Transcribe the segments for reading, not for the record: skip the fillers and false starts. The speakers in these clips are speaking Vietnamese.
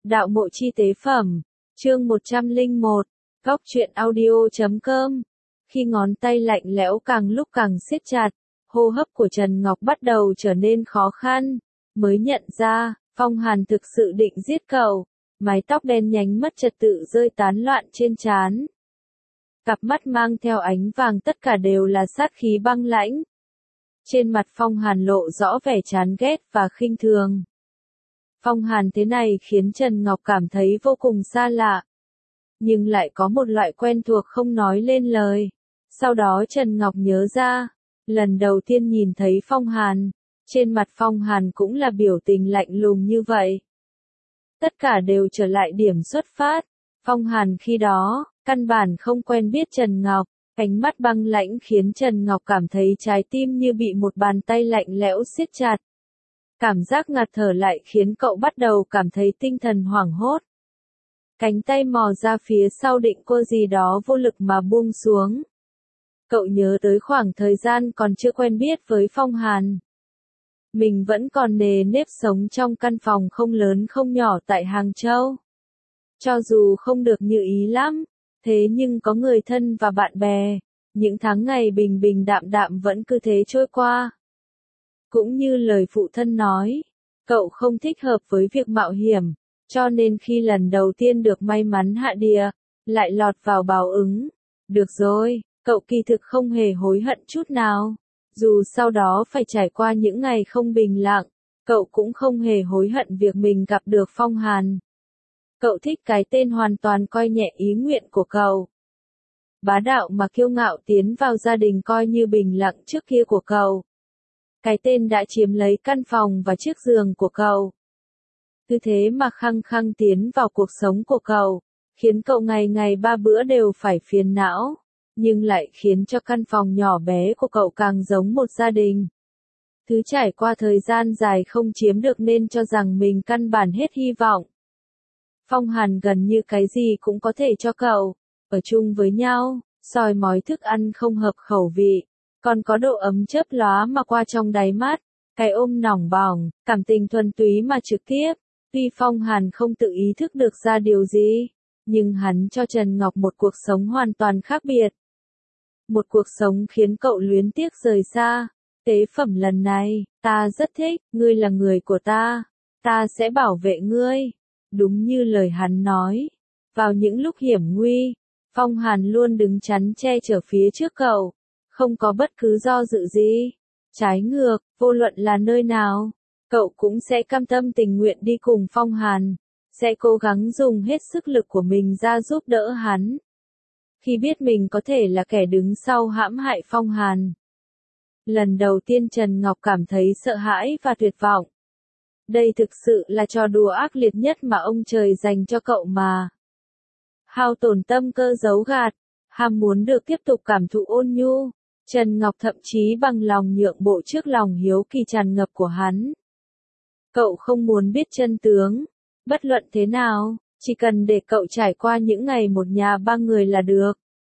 Đạo mộ chi tế phẩm, chương 101, góc truyện audio.com. Khi ngón tay lạnh lẽo càng lúc càng siết chặt, hô hấp của Trần Ngọc bắt đầu trở nên khó khăn, mới nhận ra, Phong Hàn thực sự định giết cậu, mái tóc đen nhánh mất trật tự rơi tán loạn trên trán. Cặp mắt mang theo ánh vàng tất cả đều là sát khí băng lãnh. Trên mặt Phong Hàn lộ rõ vẻ chán ghét và khinh thường. Phong Hàn thế này khiến Trần Ngọc cảm thấy vô cùng xa lạ, nhưng lại có một loại quen thuộc không nói lên lời. Sau đó Trần Ngọc nhớ ra, lần đầu tiên nhìn thấy Phong Hàn, trên mặt Phong Hàn cũng là biểu tình lạnh lùng như vậy. Tất cả đều trở lại điểm xuất phát. Phong Hàn khi đó, căn bản không quen biết Trần Ngọc, ánh mắt băng lãnh khiến Trần Ngọc cảm thấy trái tim như bị một bàn tay lạnh lẽo siết chặt. Cảm giác ngạt thở lại khiến cậu bắt đầu cảm thấy tinh thần hoảng hốt. Cánh tay mò ra phía sau định cô gì đó vô lực mà buông xuống. Cậu nhớ tới khoảng thời gian còn chưa quen biết với Phong Hàn. Mình vẫn còn nề nếp sống trong căn phòng không lớn không nhỏ tại Hàng Châu. Cho dù không được như ý lắm, thế nhưng có người thân và bạn bè, những tháng ngày bình bình đạm đạm vẫn cứ thế trôi qua. Cũng như lời phụ thân nói, cậu không thích hợp với việc mạo hiểm, cho nên khi lần đầu tiên được may mắn hạ địa, lại lọt vào báo ứng. Được rồi, cậu kỳ thực không hề hối hận chút nào. Dù sau đó phải trải qua những ngày không bình lặng, cậu cũng không hề hối hận việc mình gặp được Phong Hàn. Cậu thích cái tên hoàn toàn coi nhẹ ý nguyện của cậu. Bá đạo mà kiêu ngạo tiến vào gia đình coi như bình lặng trước kia của cậu. Cái tên đã chiếm lấy căn phòng và chiếc giường của cậu. Cứ thế mà khăng khăng tiến vào cuộc sống của cậu, khiến cậu ngày ngày ba bữa đều phải phiền não, nhưng lại khiến cho căn phòng nhỏ bé của cậu càng giống một gia đình. Thứ trải qua thời gian dài không chiếm được nên cho rằng mình căn bản hết hy vọng. Phong Hàn gần như cái gì cũng có thể cho cậu, ở chung với nhau, soi mói thức ăn không hợp khẩu vị, còn có độ ấm chớp lóa mà qua trong đáy mắt, cái ôm nỏng bỏng, cảm tình thuần túy mà trực tiếp. Tuy Phong Hàn không tự ý thức được ra điều gì, nhưng hắn cho Trần Ngọc một cuộc sống hoàn toàn khác biệt. Một cuộc sống khiến cậu luyến tiếc rời xa. Tế phẩm lần này, ta rất thích, ngươi là người của ta sẽ bảo vệ ngươi. Đúng như lời hắn nói, vào những lúc hiểm nguy, Phong Hàn luôn đứng chắn che chở phía trước cậu, không có bất cứ do dự gì. Trái ngược, vô luận là nơi nào, cậu cũng sẽ cam tâm tình nguyện đi cùng Phong Hàn, sẽ cố gắng dùng hết sức lực của mình ra giúp đỡ hắn. Khi biết mình có thể là kẻ đứng sau hãm hại Phong Hàn, lần đầu tiên Trần Ngọc cảm thấy sợ hãi và tuyệt vọng. Đây thực sự là trò đùa ác liệt nhất mà ông trời dành cho cậu mà. Hao tổn tâm cơ giấu gạt, ham muốn được tiếp tục cảm thụ ôn nhu, Trần Ngọc thậm chí bằng lòng nhượng bộ trước lòng hiếu kỳ tràn ngập của hắn. Cậu không muốn biết chân tướng, bất luận thế nào, chỉ cần để cậu trải qua những ngày một nhà ba người là được.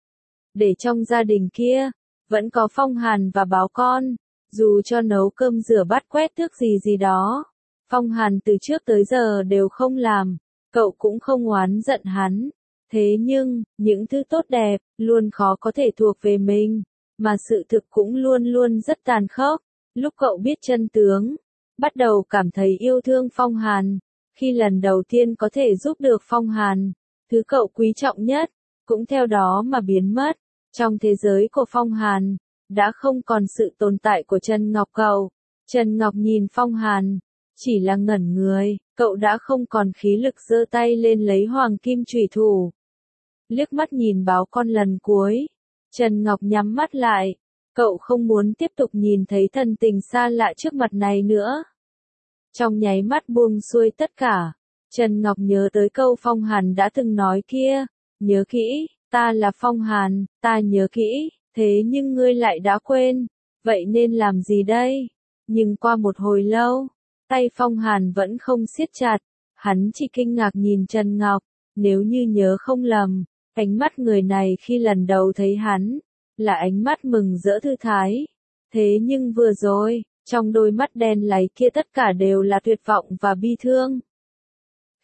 Để trong gia đình kia, vẫn có Phong Hàn và báo con, dù cho nấu cơm rửa bát quét tước gì đó, Phong Hàn từ trước tới giờ đều không làm, cậu cũng không oán giận hắn. Thế nhưng, những thứ tốt đẹp, luôn khó có thể thuộc về mình, mà sự thực cũng luôn luôn rất tàn khốc. Lúc cậu biết chân tướng, bắt đầu cảm thấy yêu thương Phong Hàn, khi lần đầu tiên có thể giúp được Phong Hàn, thứ cậu quý trọng nhất, cũng theo đó mà biến mất. Trong thế giới của Phong Hàn, đã không còn sự tồn tại của Trần Ngọc cậu. Trần Ngọc nhìn Phong Hàn, chỉ là ngẩn người, cậu đã không còn khí lực giơ tay lên lấy hoàng kim chủy thủ. Liếc mắt nhìn báo con lần cuối, Trần Ngọc nhắm mắt lại, cậu không muốn tiếp tục nhìn thấy thần tình xa lạ trước mặt này nữa. Trong nháy mắt buông xuôi tất cả, Trần Ngọc nhớ tới câu Phong Hàn đã từng nói kia, nhớ kỹ, ta là Phong Hàn, ta nhớ kỹ, thế nhưng ngươi lại đã quên, vậy nên làm gì đây? Nhưng qua một hồi lâu, tay Phong Hàn vẫn không siết chặt, hắn chỉ kinh ngạc nhìn Trần Ngọc, nếu như nhớ không lầm, ánh mắt người này khi lần đầu thấy hắn, là ánh mắt mừng rỡ thư thái. Thế nhưng vừa rồi, trong đôi mắt đen láy kia tất cả đều là tuyệt vọng và bi thương.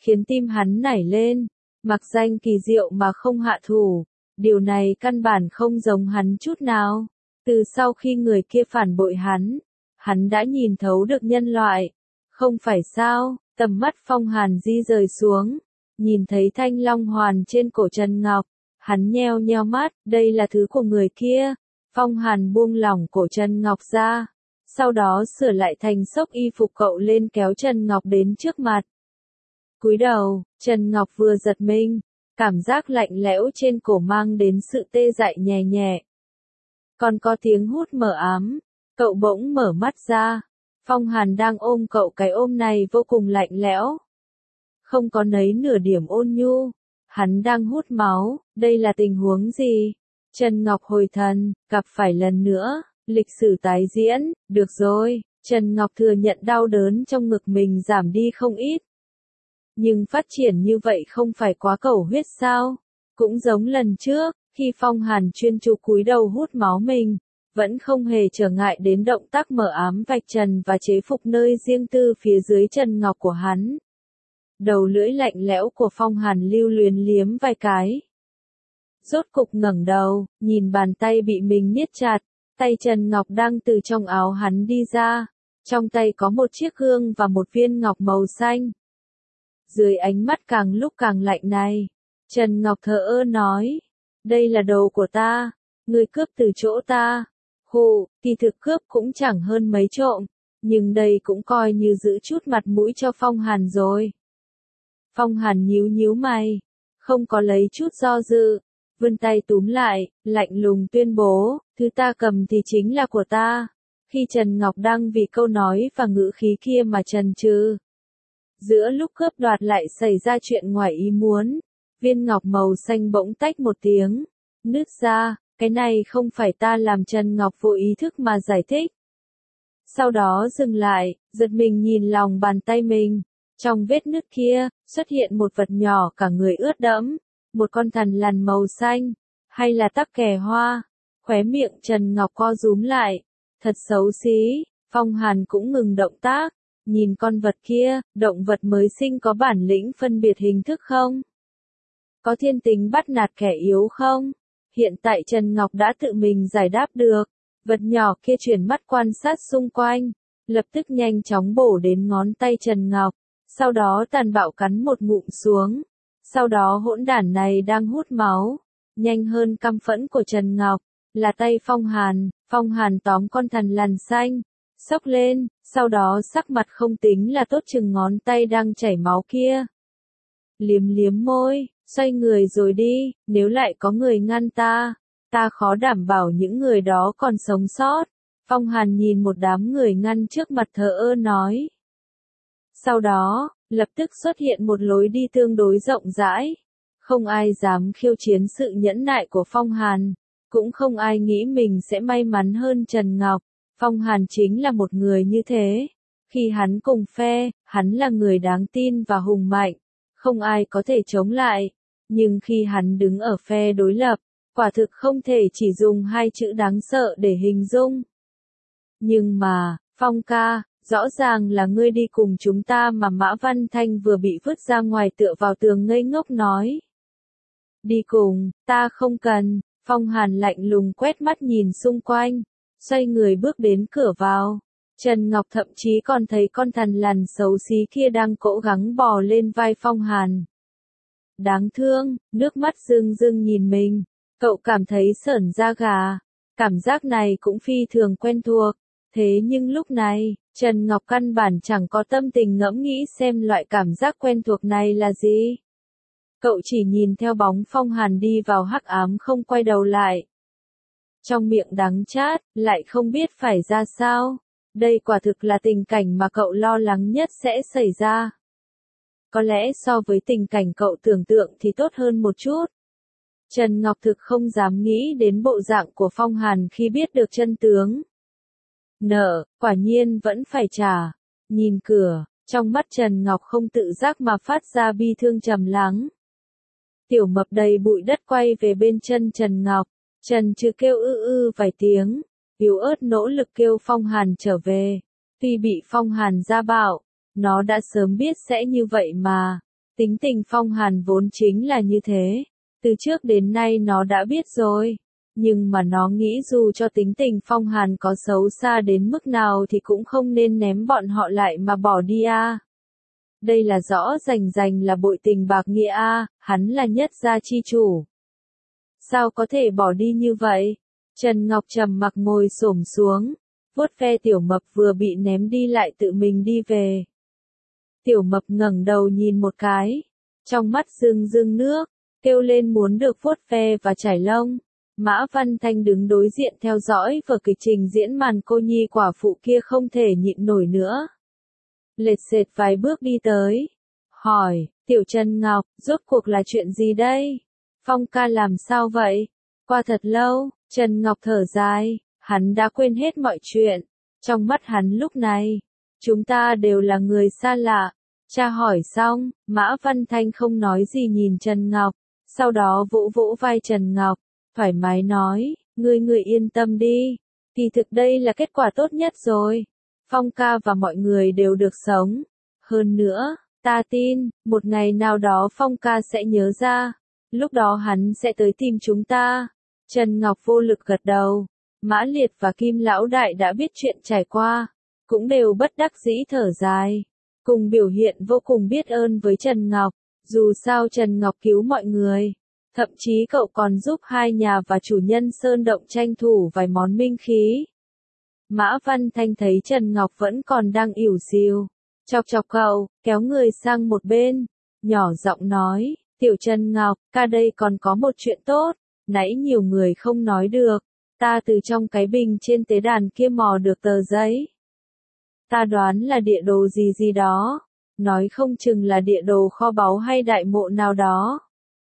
khiến tim hắn nảy lên, mặc danh kỳ diệu mà không hạ thủ. Điều này căn bản không giống hắn chút nào. Từ sau khi người kia phản bội hắn đã nhìn thấu được nhân loại. Không phải sao, tầm mắt Phong Hàn di rời xuống, nhìn thấy thanh long hoàn trên cổ Trần Ngọc, hắn nheo nheo mắt, đây là thứ của người kia. Phong Hàn buông lỏng cổ Trần Ngọc ra, sau đó sửa lại thành xốc y phục cậu lên kéo Trần Ngọc đến trước mặt. Cúi đầu, Trần Ngọc vừa giật mình, cảm giác lạnh lẽo trên cổ mang đến sự tê dại nhẹ nhẹ. Còn có tiếng hút mờ ám, cậu bỗng mở mắt ra. Phong Hàn đang ôm cậu, cái ôm này vô cùng lạnh lẽo. Không có nấy nửa điểm ôn nhu. Hắn đang hút máu, đây là tình huống gì? Trần Ngọc hồi thần, gặp phải lần nữa, lịch sử tái diễn, được rồi. Trần Ngọc thừa nhận đau đớn trong ngực mình giảm đi không ít. Nhưng phát triển như vậy không phải quá cầu huyết sao? Cũng giống lần trước, khi Phong Hàn chuyên chú cúi đầu hút máu mình, vẫn không hề trở ngại đến động tác mở ám vạch trần và chế phục nơi riêng tư phía dưới Trần Ngọc của hắn. Đầu lưỡi lạnh lẽo của Phong Hàn lưu luyến liếm vài cái. Rốt cục ngẩng đầu, nhìn bàn tay bị mình niết chặt, tay Trần Ngọc đang từ trong áo hắn đi ra. Trong tay có một chiếc gương và một viên ngọc màu xanh. Dưới ánh mắt càng lúc càng lạnh này, Trần Ngọc thờ ơ nói, đây là đồ của ta, ngươi cướp từ chỗ ta. Hù, kỳ thực cướp cũng chẳng hơn mấy trộm, nhưng đây cũng coi như giữ chút mặt mũi cho Phong Hàn rồi. Phong Hàn nhíu nhíu mày, không có lấy chút do dự, vươn tay túm lại, lạnh lùng tuyên bố, thứ ta cầm thì chính là của ta. Khi Trần Ngọc đang vì câu nói và ngữ khí kia mà chần chừ, giữa lúc cướp đoạt lại xảy ra chuyện ngoài ý muốn, viên ngọc màu xanh bỗng tách một tiếng, nứt ra. Cái này không phải ta làm. Trần Ngọc vô ý thức mà giải thích. Sau đó dừng lại, giật mình nhìn lòng bàn tay mình. Trong vết nứt kia, xuất hiện một vật nhỏ cả người ướt đẫm. Một con thằn lằn màu xanh. Hay là tắc kè hoa. Khóe miệng Trần Ngọc co rúm lại. Thật xấu xí. Phong Hàn cũng ngừng động tác. Nhìn con vật kia, động vật mới sinh có bản lĩnh phân biệt hình thức không? Có thiên tính bắt nạt kẻ yếu không? Hiện tại Trần Ngọc đã tự mình giải đáp được. Vật nhỏ kia chuyển mắt quan sát xung quanh, lập tức nhanh chóng bổ đến ngón tay Trần Ngọc, sau đó tàn bạo cắn một ngụm xuống. Sau đó hỗn đản này đang hút máu, nhanh hơn căm phẫn của Trần Ngọc, là tay Phong Hàn. Phong Hàn tóm con thằn lằn xanh, xốc lên, sau đó sắc mặt không tính là tốt chừng ngón tay đang chảy máu kia. Liếm liếm môi, xoay người rồi đi, nếu lại có người ngăn ta khó đảm bảo những người đó còn sống sót. Phong Hàn nhìn một đám người ngăn trước mặt thờ ơ nói. Sau đó, lập tức xuất hiện một lối đi tương đối rộng rãi. Không ai dám khiêu chiến sự nhẫn nại của Phong Hàn, cũng không ai nghĩ mình sẽ may mắn hơn Trần Ngọc. Phong Hàn chính là một người như thế. Khi hắn cùng phe, hắn là người đáng tin và hùng mạnh, không ai có thể chống lại. Nhưng khi hắn đứng ở phe đối lập, quả thực không thể chỉ dùng hai chữ đáng sợ để hình dung. Nhưng mà, Phong ca, rõ ràng là ngươi đi cùng chúng ta mà. Mã Văn Thanh vừa bị vứt ra ngoài tựa vào tường ngây ngốc nói. Đi cùng, ta không cần. Phong Hàn lạnh lùng quét mắt nhìn xung quanh, xoay người bước đến cửa vào. Trần Ngọc thậm chí còn thấy con thằn lằn xấu xí kia đang cố gắng bò lên vai Phong Hàn. Đáng thương, nước mắt rưng rưng nhìn mình, cậu cảm thấy sởn da gà. Cảm giác này cũng phi thường quen thuộc. Thế nhưng lúc này, Trần Ngọc căn bản chẳng có tâm tình ngẫm nghĩ xem loại cảm giác quen thuộc này là gì. Cậu chỉ nhìn theo bóng Phong Hàn đi vào hắc ám không quay đầu lại. Trong miệng đắng chát, lại không biết phải ra sao. Đây quả thực là tình cảnh mà cậu lo lắng nhất sẽ xảy ra. Có lẽ so với tình cảnh cậu tưởng tượng thì tốt hơn một chút. Trần Ngọc thực không dám nghĩ đến bộ dạng của Phong Hàn khi biết được chân tướng. Nợ, quả nhiên vẫn phải trả. Nhìn cửa, trong mắt Trần Ngọc không tự giác mà phát ra bi thương trầm lắng. Tiểu Mập đầy bụi đất quay về bên chân Trần Ngọc. Trần Trừ kêu ư vài tiếng, yếu ớt nỗ lực kêu Phong Hàn trở về. Tuy bị Phong Hàn gia bạo, nó đã sớm biết sẽ như vậy mà. Tính tình Phong Hàn vốn chính là như thế. Từ trước đến nay nó đã biết rồi. Nhưng mà nó nghĩ dù cho tính tình Phong Hàn có xấu xa đến mức nào thì cũng không nên ném bọn họ lại mà bỏ đi a. Đây là rõ rành rành là bội tình bạc nghĩa a, hắn là nhất gia chi chủ. Sao có thể bỏ đi như vậy? Trần Ngọc trầm mặc ngồi xổm xuống, vuốt ve Tiểu Mập vừa bị ném đi lại tự mình đi về. Tiểu Mập ngẩng đầu nhìn một cái, trong mắt rưng rưng nước, kêu lên muốn được vuốt ve và chải lông. Mã Văn Thanh đứng đối diện theo dõi vở kịch trình diễn màn cô nhi quả phụ kia không thể nhịn nổi nữa. Lệt sệt vài bước đi tới, hỏi, Tiểu Trần Ngọc, rốt cuộc là chuyện gì đây? Phong ca làm sao vậy? Qua thật lâu, Trần Ngọc thở dài, hắn đã quên hết mọi chuyện. Trong mắt hắn lúc này, chúng ta đều là người xa lạ. Cha hỏi xong, Mã Văn Thanh không nói gì nhìn Trần Ngọc, sau đó vỗ vỗ vai Trần Ngọc, thoải mái nói, ngươi yên tâm đi, kỳ thực đây là kết quả tốt nhất rồi. Phong ca và mọi người đều được sống. Hơn nữa, ta tin, một ngày nào đó Phong ca sẽ nhớ ra, lúc đó hắn sẽ tới tìm chúng ta. Trần Ngọc vô lực gật đầu. Mã Liệt và Kim Lão Đại đã biết chuyện trải qua, cũng đều bất đắc dĩ thở dài, cùng biểu hiện vô cùng biết ơn với Trần Ngọc. Dù sao Trần Ngọc cứu mọi người, thậm chí cậu còn giúp hai nhà và chủ nhân sơn động tranh thủ vài món minh khí. Mã Văn Thanh thấy Trần Ngọc vẫn còn đang ỉu xìu, chọc chọc cậu, kéo người sang một bên, nhỏ giọng nói, Tiểu Trần Ngọc, ca đây còn có một chuyện tốt, nãy nhiều người không nói được, ta từ trong cái bình trên tế đàn kia mò được tờ giấy. Ta đoán là địa đồ gì gì đó, nói không chừng là địa đồ kho báu hay đại mộ nào đó.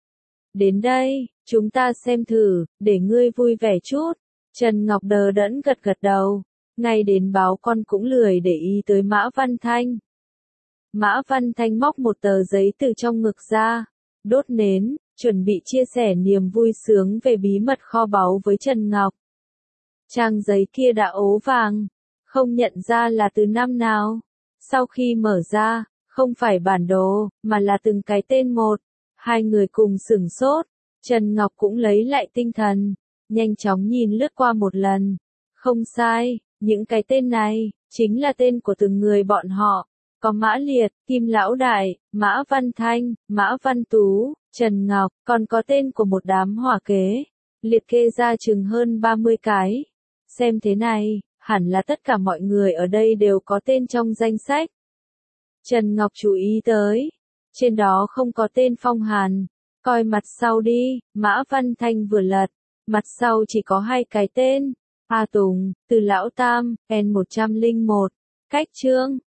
Đến đây, chúng ta xem thử, để ngươi vui vẻ chút. Trần Ngọc đờ đẫn gật gật đầu, ngay đến báo con cũng lười để ý tới Mã Văn Thanh. Mã Văn Thanh móc một tờ giấy từ trong ngực ra, đốt nến, chuẩn bị chia sẻ niềm vui sướng về bí mật kho báu với Trần Ngọc. Trang giấy kia đã ố vàng, không nhận ra là từ năm nào. Sau khi mở ra, không phải bản đồ, mà là từng cái tên một. Hai người cùng sửng sốt, Trần Ngọc cũng lấy lại tinh thần, nhanh chóng nhìn lướt qua một lần. Không sai, những cái tên này, chính là tên của từng người bọn họ. Có Mã Liệt, Kim Lão Đại, Mã Văn Thanh, Mã Văn Tú, Trần Ngọc, còn có tên của một đám hỏa kế. Liệt kê ra chừng hơn 30 cái. Xem thế này, hẳn là tất cả mọi người ở đây đều có tên trong danh sách. Trần Ngọc chú ý tới, trên đó không có tên Phong Hàn. Coi mặt sau đi, Mã Văn Thanh vừa lật, mặt sau chỉ có hai cái tên. A Tùng, Từ Lão Tam, N101. Cách chương